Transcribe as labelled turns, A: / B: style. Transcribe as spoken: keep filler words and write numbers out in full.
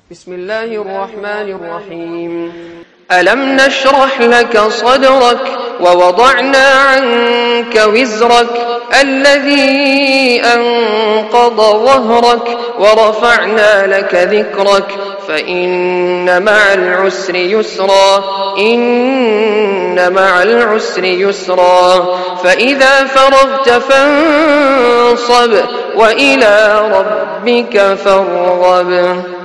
A: بسم الله الرحمن الرحيم. ألم نشرح لك صدرك ووضعنا عنك وزرك الذي أنقض ظهرك ورفعنا لك ذكرك فإن مع العسر يسرا إن مع العسر يسرا فإذا فرغت فانصب وإلى ربك فارغب.